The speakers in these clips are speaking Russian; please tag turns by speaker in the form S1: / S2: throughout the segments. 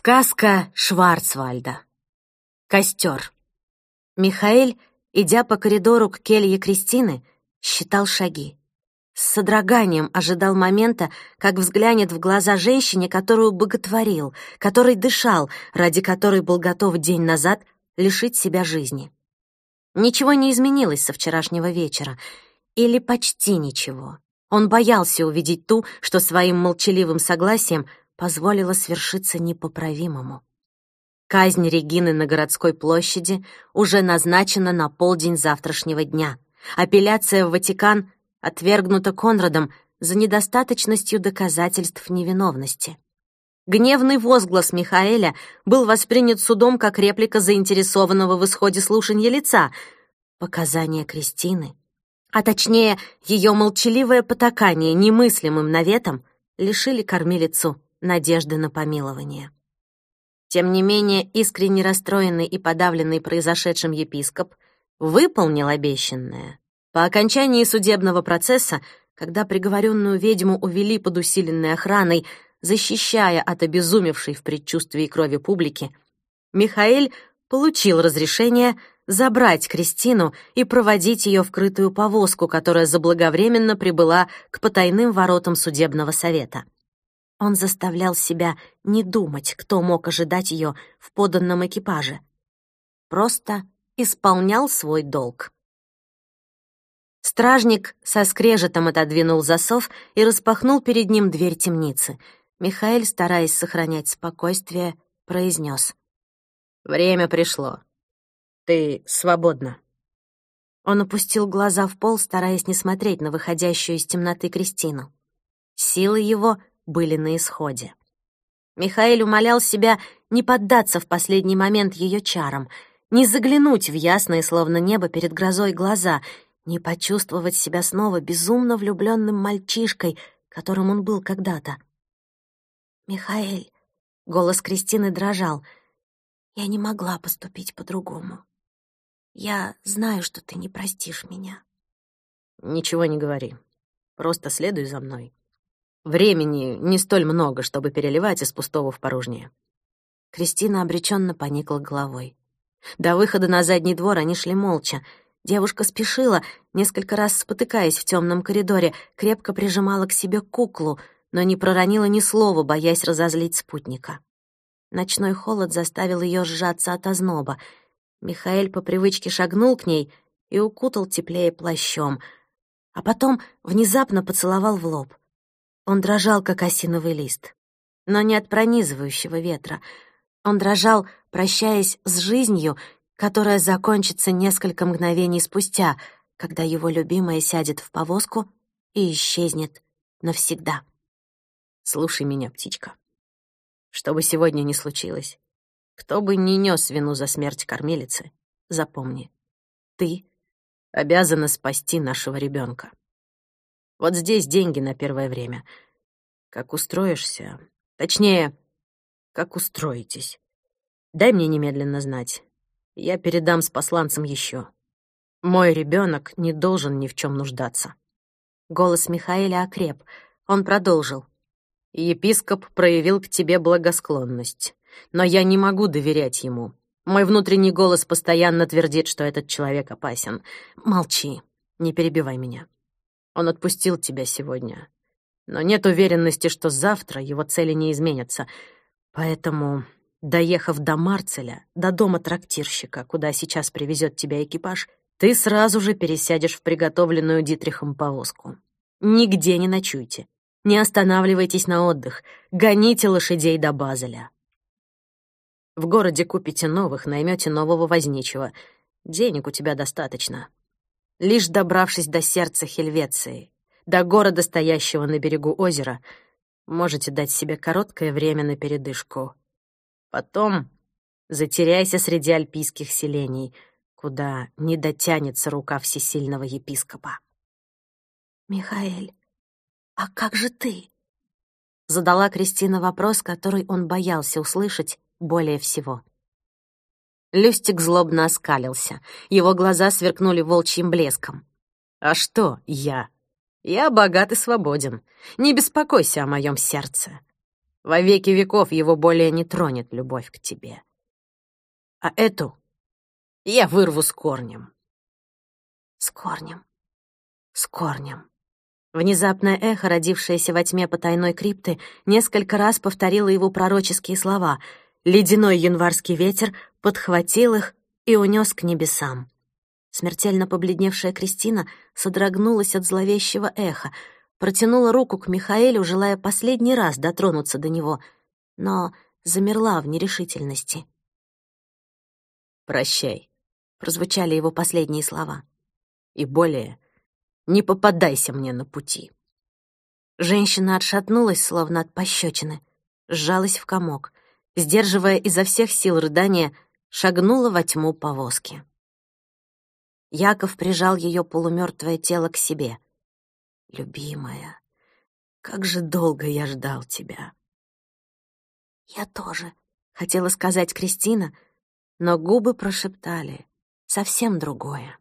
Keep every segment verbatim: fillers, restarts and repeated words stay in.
S1: Сказка Шварцвальда. Костер. Михаэль, идя по коридору к келье Кристины, считал шаги. С содроганием ожидал момента, как взглянет в глаза женщине, которую боготворил, которой дышал, ради которой был готов день назад лишить себя жизни. Ничего не изменилось со вчерашнего вечера. Или почти ничего. Он боялся увидеть ту, что своим молчаливым согласием позволила свершиться непоправимому. Казнь Регины на городской площади уже назначена на полдень завтрашнего дня. Апелляция в Ватикан отвергнута Конрадом за недостаточностью доказательств невиновности. Гневный возглас Михаэля был воспринят судом как реплика заинтересованного в исходе слушания лица. Показания Кристины, а точнее ее молчаливое потакание немыслимым наветом, лишили кормилицу надежды на помилование. Тем не менее, искренне расстроенный и подавленный произошедшим епископ выполнил обещанное. По окончании судебного процесса, когда приговоренную ведьму увели под усиленной охраной, защищая от обезумевшей в предчувствии крови публики, Михаэль получил разрешение забрать Кристину и проводить ее в крытую повозку, которая заблаговременно прибыла к потайным воротам судебного совета. Он заставлял себя не думать, кто мог ожидать ее в подданном экипаже. Просто исполнял свой долг. Стражник со скрежетом отодвинул засов и распахнул перед ним дверь темницы. Михаэль, стараясь сохранять спокойствие, произнес: «Время пришло. Ты свободна». Он опустил глаза в пол, стараясь не смотреть на выходящую из темноты Кристину. Силы его были на исходе. Михаэль умолял себя не поддаться в последний момент ее чарам, не заглянуть в ясные, словно небо перед грозой, глаза, не почувствовать себя снова безумно влюбленным мальчишкой, которым он был когда-то. «Михаэль», — голос Кристины дрожал, — «я не могла поступить по-другому. Я знаю, что ты не простишь меня».
S2: «Ничего не говори. Просто следуй за мной. Времени не столь много, чтобы переливать из пустого в порожнее».
S1: Кристина обреченно поникла головой. До выхода на задний двор они шли молча. Девушка спешила, несколько раз спотыкаясь в темном коридоре, крепко прижимала к себе куклу, но не проронила ни слова, боясь разозлить спутника. Ночной холод заставил ее сжаться от озноба. Михаэль по привычке шагнул к ней и укутал теплее плащом, а потом внезапно поцеловал в лоб. Он дрожал, как осиновый лист, но не от пронизывающего ветра. Он дрожал, прощаясь с жизнью, которая закончится несколько мгновений спустя, когда его любимая сядет в повозку и исчезнет навсегда.
S2: «Слушай меня, птичка. Что бы сегодня ни случилось, кто бы ни нес вину за смерть кормилицы, запомни, ты обязана спасти нашего ребенка. Вот здесь деньги на первое время. Как устроишься, точнее, как устроитесь, дай мне немедленно знать. Я передам с посланцем еще. Мой ребенок не должен ни в чем нуждаться».
S1: Голос Михаэля окреп. Он продолжил:
S2: «Епископ проявил к тебе благосклонность, но я не могу доверять ему. Мой внутренний голос постоянно твердит, что этот человек опасен. Молчи, не перебивай меня. Он отпустил тебя сегодня, но нет уверенности, что завтра его цели не изменятся. Поэтому, доехав до Марцеля, до дома трактирщика, куда сейчас привезет тебя экипаж, ты сразу же пересядешь в приготовленную Дитрихом повозку. Нигде не ночуйте, не останавливайтесь на отдых, гоните лошадей до Базеля. В городе купите новых, наймете нового возничего. Денег у тебя достаточно. Лишь добравшись до сердца Хельвеции, до города, стоящего на берегу озера, можете дать себе короткое время на передышку. Потом затеряйся среди альпийских селений, куда не дотянется рука всесильного епископа».
S1: «Михаэль, а как же ты?» — задала Кристина вопрос, который он боялся услышать более всего. Люстик злобно оскалился. Его глаза сверкнули волчьим блеском.
S2: «А что я? Я богат и свободен. Не беспокойся о моем сердце. Во веки веков его более не тронет любовь к тебе. А эту я вырву с корнем».
S1: С корнем, с корнем. Внезапное эхо, родившееся во тьме потайной крипты, несколько раз повторило его пророческие слова. Ледяной январский ветер подхватил их и унес к небесам. Смертельно побледневшая Кристина содрогнулась от зловещего эха, протянула руку к Михаэлю, желая последний раз дотронуться до него, но замерла в нерешительности.
S2: «Прощай»,
S1: — прозвучали его последние слова.
S2: «И более не попадайся мне на пути».
S1: Женщина отшатнулась, словно от пощечины, сжалась в комок, сдерживая изо всех сил рыдания, шагнула во тьму повозки. Яков прижал ее полумертвое тело к себе. «Любимая, как же долго я ждал тебя!» «Я тоже», — хотела сказать Кристина, но губы прошептали совсем другое.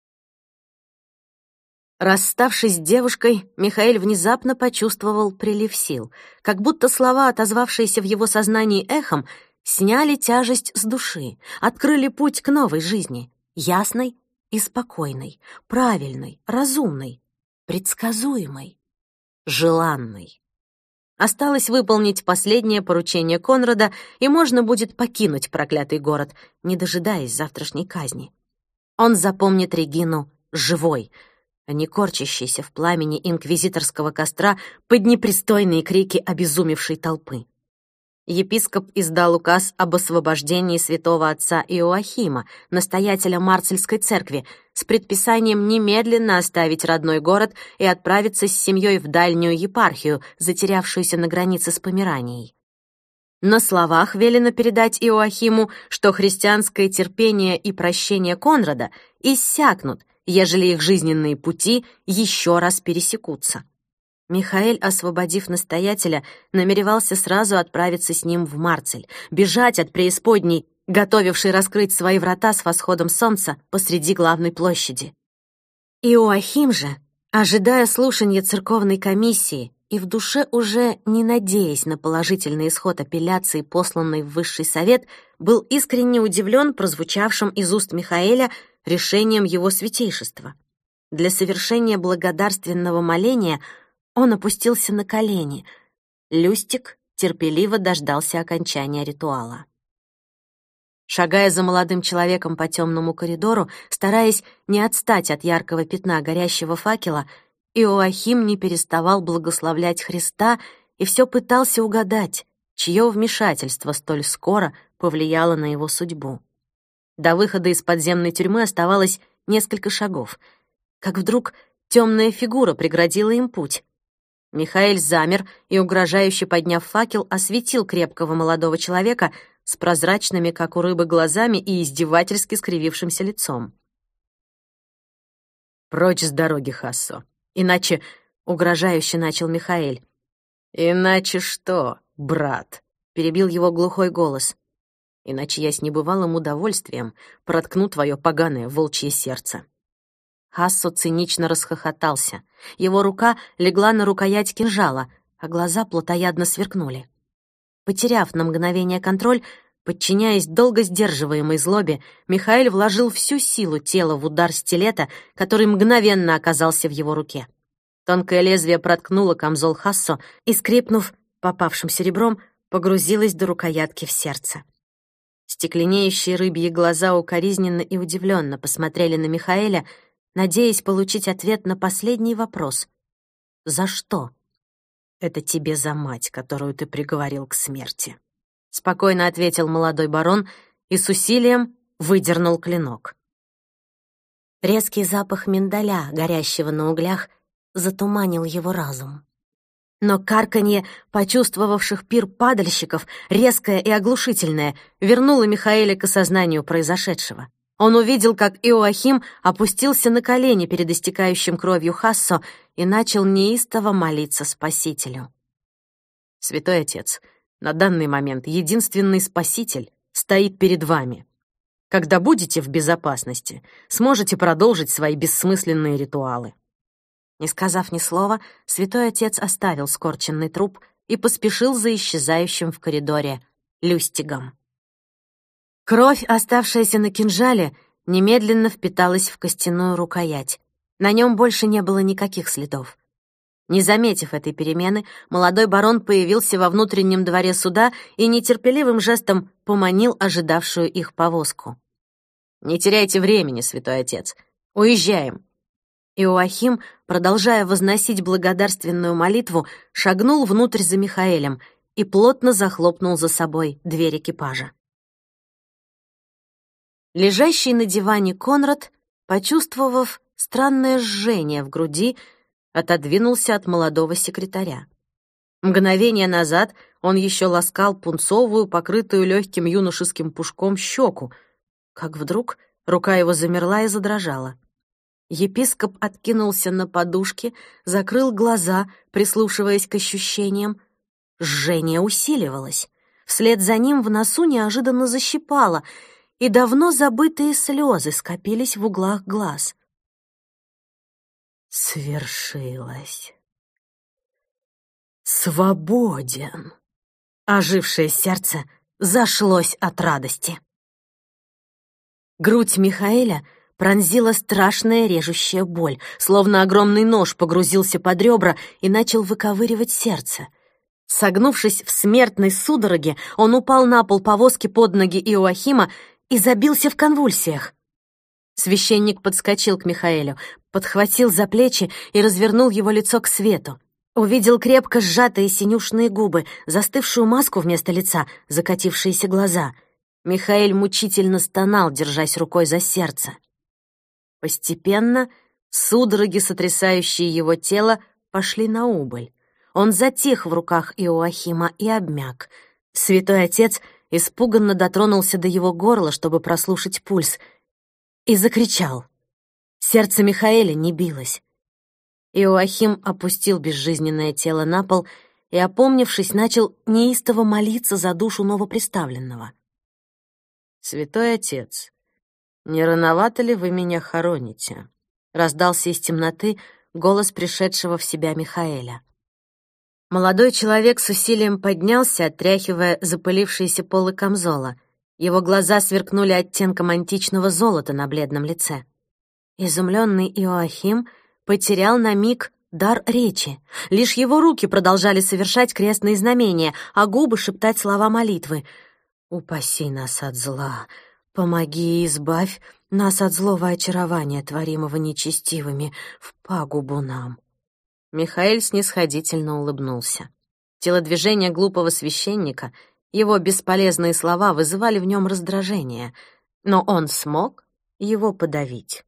S1: Расставшись с девушкой, Михаэль внезапно почувствовал прилив сил, как будто слова, отозвавшиеся в его сознании эхом, сняли тяжесть с души, открыли путь к новой жизни, ясной и спокойной, правильной, разумной, предсказуемой, желанной. Осталось выполнить последнее поручение Конрада, и можно будет покинуть проклятый город, не дожидаясь завтрашней казни. Он запомнит Регину живой, а не корчащейся в пламени инквизиторского костра под непристойные крики обезумевшей толпы. Епископ издал указ об освобождении святого отца Иоахима, настоятеля Марцельской церкви, с предписанием немедленно оставить родной город и отправиться с семьей в дальнюю епархию, затерявшуюся на границе с Померанией. На словах велено передать Иоахиму, что христианское терпение и прощение Конрада иссякнут, ежели их жизненные пути еще раз пересекутся. Михаэль, освободив настоятеля, намеревался сразу отправиться с ним в Марцель, бежать от преисподней, готовившей раскрыть свои врата с восходом солнца посреди главной площади. Иоахим же, ожидая слушания церковной комиссии и в душе уже не надеясь на положительный исход апелляции, посланной в Высший Совет, был искренне удивлен прозвучавшим из уст Михаэля решением его святейшества. Для совершения благодарственного моления он опустился на колени. Люстик терпеливо дождался окончания ритуала. Шагая за молодым человеком по темному коридору, стараясь не отстать от яркого пятна горящего факела, Иоахим не переставал благословлять Христа и все пытался угадать, чье вмешательство столь скоро повлияло на его судьбу. До выхода из подземной тюрьмы оставалось несколько шагов, как вдруг темная фигура преградила им путь. Михаэль замер и, угрожающе подняв факел, осветил крепкого молодого человека с прозрачными, как у рыбы, глазами и издевательски скривившимся лицом.
S2: «Прочь с дороги, Хассо, иначе...» — угрожающе начал Михаэль. «Иначе что, брат?» — перебил его глухой голос. «Иначе я с небывалым удовольствием проткну твое поганое волчье сердце».
S1: Хассо цинично расхохотался. Его рука легла на рукоять кинжала, а глаза плотоядно сверкнули. Потеряв на мгновение контроль, подчиняясь долго сдерживаемой злобе, Михаэль вложил всю силу тела в удар стилета, который мгновенно оказался в его руке. Тонкое лезвие проткнуло камзол Хассо и, скрипнув попавшимся ребром, погрузилось до рукоятки в сердце. Стекленеющие рыбьи глаза укоризненно и удивленно посмотрели на Михаэля, надеясь получить ответ на последний вопрос. «За что?»
S2: «Это тебе за мать, которую ты приговорил к смерти»,
S1: — спокойно ответил молодой барон и с усилием выдернул клинок. Резкий запах миндаля, горящего на углях, затуманил его разум. Но карканье почувствовавших пир падальщиков, резкое и оглушительное, вернуло Михаэля к осознанию произошедшего. Он увидел, как Иоахим опустился на колени перед истекающим кровью Хассо и начал неистово молиться Спасителю.
S2: «Святой Отец, на данный момент единственный Спаситель стоит перед вами. Когда будете в безопасности, сможете продолжить свои бессмысленные ритуалы».
S1: Не сказав ни слова, святой отец оставил скорченный труп и поспешил за исчезающим в коридоре Люстигом. Кровь, оставшаяся на кинжале, немедленно впиталась в костяную рукоять. На нем больше не было никаких следов. Не заметив этой перемены, молодой барон появился во внутреннем дворе суда и нетерпеливым жестом поманил ожидавшую их повозку. «Не теряйте времени, святой отец. Уезжаем». Иоахим, продолжая возносить благодарственную молитву, шагнул внутрь за Михаэлем и плотно захлопнул за собой дверь экипажа. Лежащий на диване Конрад, почувствовав странное жжение в груди, отодвинулся от молодого секретаря. Мгновение назад он еще ласкал пунцовую, покрытую легким юношеским пушком щеку, как вдруг рука его замерла и задрожала. Епископ откинулся на подушке, закрыл глаза, прислушиваясь к ощущениям. Жжение усиливалось. Вслед за ним в носу неожиданно защипало, и давно забытые слезы скопились в углах глаз. Свершилось. Свободен. Ожившее сердце зашлось от радости. Грудь Михаэля пронзила страшная режущая боль, словно огромный нож погрузился под ребра и начал выковыривать сердце. Согнувшись в смертной судороге, он упал на пол повозки под ноги Иоахима и забился в конвульсиях. Священник подскочил к Михаэлю, подхватил за плечи и развернул его лицо к свету. Увидел крепко сжатые синюшные губы, застывшую маску вместо лица, закатившиеся глаза. Михаэль мучительно стонал, держась рукой за сердце. Постепенно судороги, сотрясающие его тело, пошли на убыль. Он затих в руках Иоахима и обмяк. Святой отец испуганно дотронулся до его горла, чтобы прослушать пульс, и закричал. Сердце Михаэля не билось. Иоахим опустил безжизненное тело на пол и, опомнившись, начал неистово молиться за душу новоприставленного. «Святой отец, не рановато ли вы меня хороните?» — раздался из темноты голос пришедшего в себя Михаэля. Молодой человек с усилием поднялся, отряхивая запылившиеся полы камзола. Его глаза сверкнули оттенком античного золота на бледном лице. Изумленный Иоахим потерял на миг дар речи. Лишь его руки продолжали совершать крестные знамения, а губы шептать слова молитвы. «Упаси нас от зла, помоги и избавь нас от злого очарования, творимого нечестивыми, в пагубу нам». Михаэль снисходительно улыбнулся. Телодвижения глупого священника, его бесполезные слова вызывали в нем раздражение, но он смог его подавить.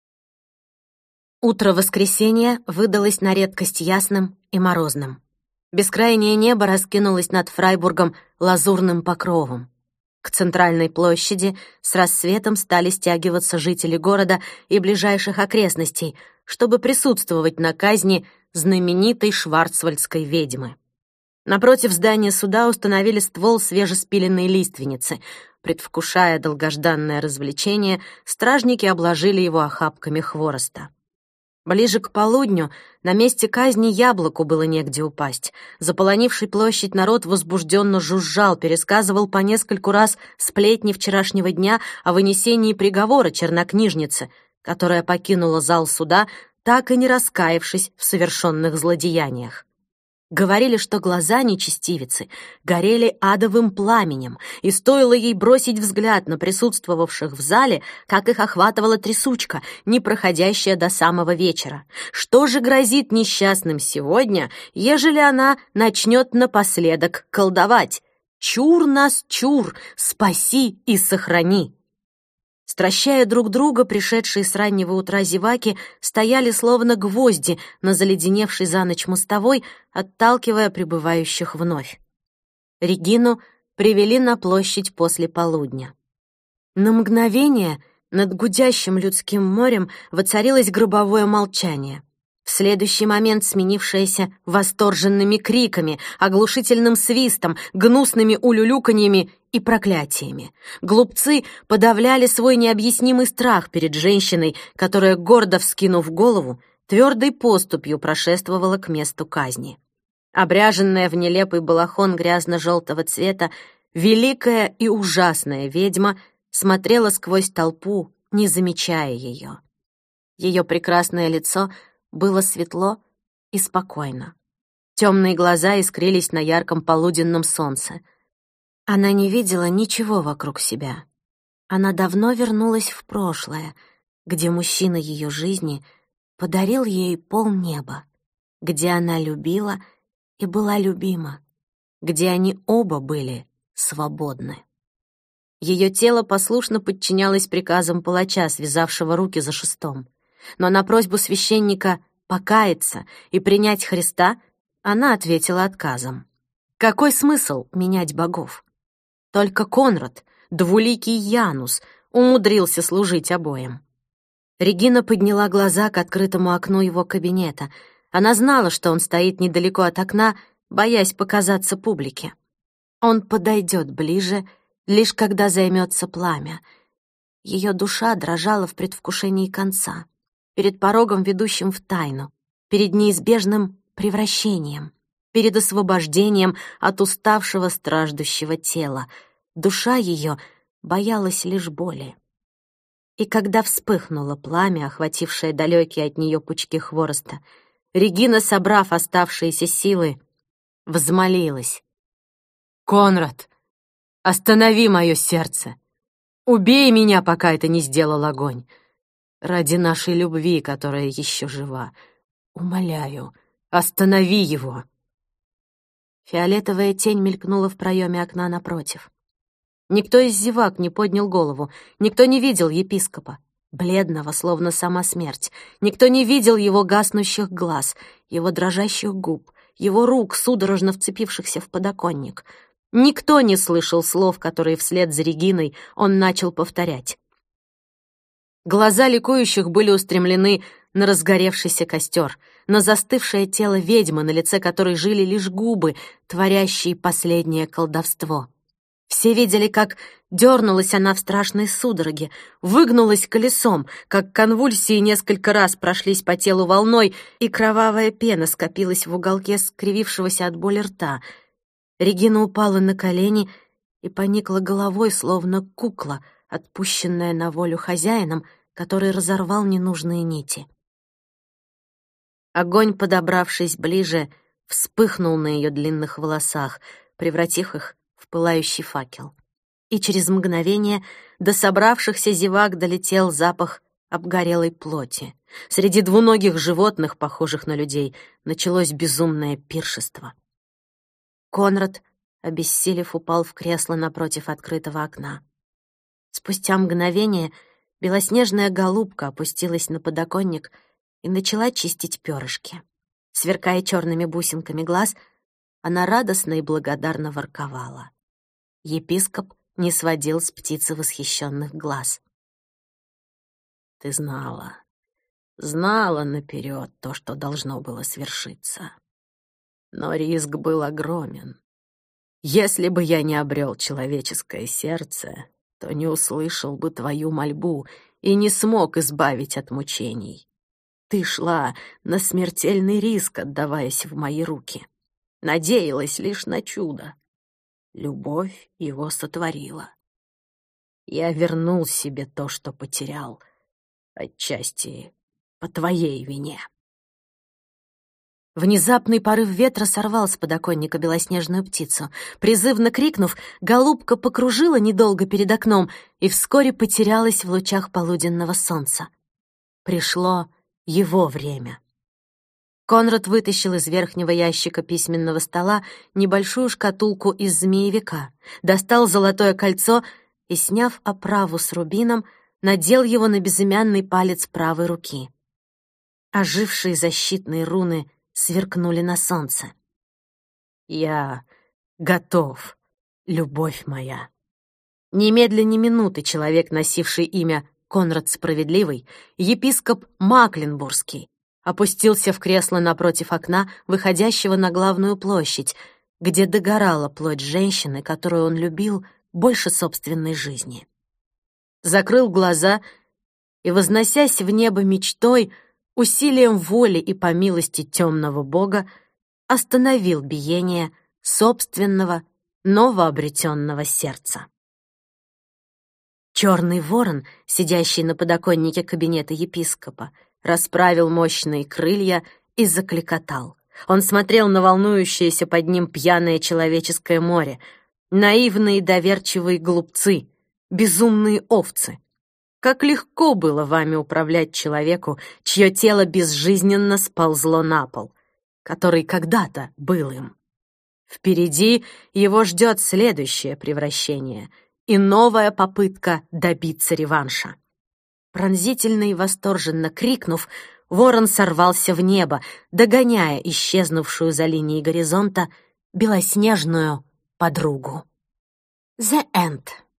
S1: Утро воскресенья выдалось на редкость ясным и морозным. Бескрайнее небо раскинулось над Фрайбургом лазурным покровом. К центральной площади с рассветом стали стягиваться жители города и ближайших окрестностей, чтобы присутствовать на казни знаменитой шварцвальдской ведьмы. Напротив здания суда установили ствол свежеспиленной лиственницы. Предвкушая долгожданное развлечение, стражники обложили его охапками хвороста. Ближе к полудню на месте казни яблоку было негде упасть. Заполонивший площадь народ возбужденно жужжал, пересказывал по нескольку раз сплетни вчерашнего дня о вынесении приговора чернокнижницы, которая покинула зал суда, так и не раскаявшись в совершенных злодеяниях. Говорили, что глаза нечестивицы горели адовым пламенем, и стоило ей бросить взгляд на присутствовавших в зале, как их охватывала трясучка, не проходящая до самого вечера. Что же грозит несчастным сегодня, ежели она начнет напоследок колдовать? «Чур нас, чур, спаси и сохрани!» Стращая друг друга, пришедшие с раннего утра зеваки стояли словно гвозди на заледеневшей за ночь мостовой, отталкивая прибывающих вновь. Регину привели на площадь после полудня. На мгновение над гудящим людским морем воцарилось гробовое молчание. В следующий момент сменившееся восторженными криками, оглушительным свистом, гнусными улюлюканьями и проклятиями. Глупцы подавляли свой необъяснимый страх перед женщиной, которая, гордо вскинув голову, твердой поступью прошествовала к месту казни. Обряженная в нелепый балахон грязно-желтого цвета, великая и ужасная ведьма смотрела сквозь толпу, не замечая ее. Ее прекрасное лицо было светло и спокойно. Темные глаза искрились на ярком полуденном солнце. Она не видела ничего вокруг себя. Она давно вернулась в прошлое, где мужчина ее жизни подарил ей полнеба, где она любила и была любима, где они оба были свободны. Ее тело послушно подчинялось приказам палача, связавшего руки за шестом. Но на просьбу священника покаяться и принять Христа она ответила отказом. Какой смысл менять богов? Только Конрад, двуликий Янус, умудрился служить обоим. Регина подняла глаза к открытому окну его кабинета. Она знала, что он стоит недалеко от окна, боясь показаться публике. Он подойдет ближе, лишь когда займется пламя. Ее душа дрожала в предвкушении конца, перед порогом, ведущим в тайну, перед неизбежным превращением, перед освобождением от уставшего страждущего тела. Душа ее боялась лишь боли. И когда вспыхнуло пламя, охватившее далекие от нее пучки хвороста, Регина, собрав оставшиеся силы, взмолилась. «Конрад, останови мое сердце! Убей меня, пока это не сделал огонь! Ради нашей любви, которая еще жива, умоляю, останови его!» Фиолетовая тень мелькнула в проеме окна напротив. Никто из зевак не поднял голову, никто не видел епископа, бледного, словно сама смерть. Никто не видел его гаснущих глаз, его дрожащих губ, его рук, судорожно вцепившихся в подоконник. Никто не слышал слов, которые вслед за Региной он начал повторять. Глаза ликующих были устремлены на разгоревшийся костер, на застывшее тело ведьмы, на лице которой жили лишь губы, творящие последнее колдовство. Все видели, как дернулась она в страшной судороге, выгнулась колесом, как конвульсии несколько раз прошлись по телу волной, и кровавая пена скопилась в уголке скривившегося от боли рта. Регина упала на колени и поникла головой, словно кукла, отпущенная на волю хозяином, который разорвал ненужные нити. Огонь, подобравшись ближе, вспыхнул на ее длинных волосах, превратив их в пылающий факел. И через мгновение до собравшихся зевак долетел запах обгорелой плоти. Среди двуногих животных, похожих на людей, началось безумное пиршество. Конрад, обессилев, упал в кресло напротив открытого окна. Спустя мгновение белоснежная голубка опустилась на подоконник и начала чистить перышки. Сверкая черными бусинками глаз, она радостно и благодарно ворковала. Епископ не сводил с птицы восхищенных глаз. «Ты знала, знала наперед то, что должно было свершиться. Но риск был огромен. Если бы я не обрел человеческое сердце, то не услышал бы твою мольбу и не смог избавить от мучений. Ты шла на смертельный риск, отдаваясь в мои руки. Надеялась лишь на чудо. Любовь его сотворила. Я вернул себе то, что потерял, отчасти по твоей вине». Внезапный порыв ветра сорвал с подоконника белоснежную птицу. Призывно крикнув, голубка покружила недолго перед окном и вскоре потерялась в лучах полуденного солнца. Пришло его время. Конрад вытащил из верхнего ящика письменного стола небольшую шкатулку из змеевика, достал золотое кольцо и, сняв оправу с рубином, надел его на безымянный палец правой руки. Ожившие защитные руны сверкнули на солнце. «Я готов, любовь моя». Немедля ни минуты человек, носивший имя Конрад Справедливый, епископ Макленбургский, опустился в кресло напротив окна, выходящего на главную площадь, где догорала плоть женщины, которую он любил больше собственной жизни. Закрыл глаза и, возносясь в небо мечтой, усилием воли и по милости темного бога, остановил биение собственного новообретенного сердца. Черный ворон, сидящий на подоконнике кабинета епископа, расправил мощные крылья и закликотал. Он смотрел на волнующееся под ним пьяное человеческое море, наивные доверчивые глупцы, безумные овцы. Как легко было вами управлять человеку, чье тело безжизненно сползло на пол, который когда-то был им. Впереди его ждет следующее превращение и новая попытка добиться реванша. Пронзительно и восторженно крикнув, ворон сорвался в небо, догоняя исчезнувшую за линией горизонта белоснежную подругу. The End.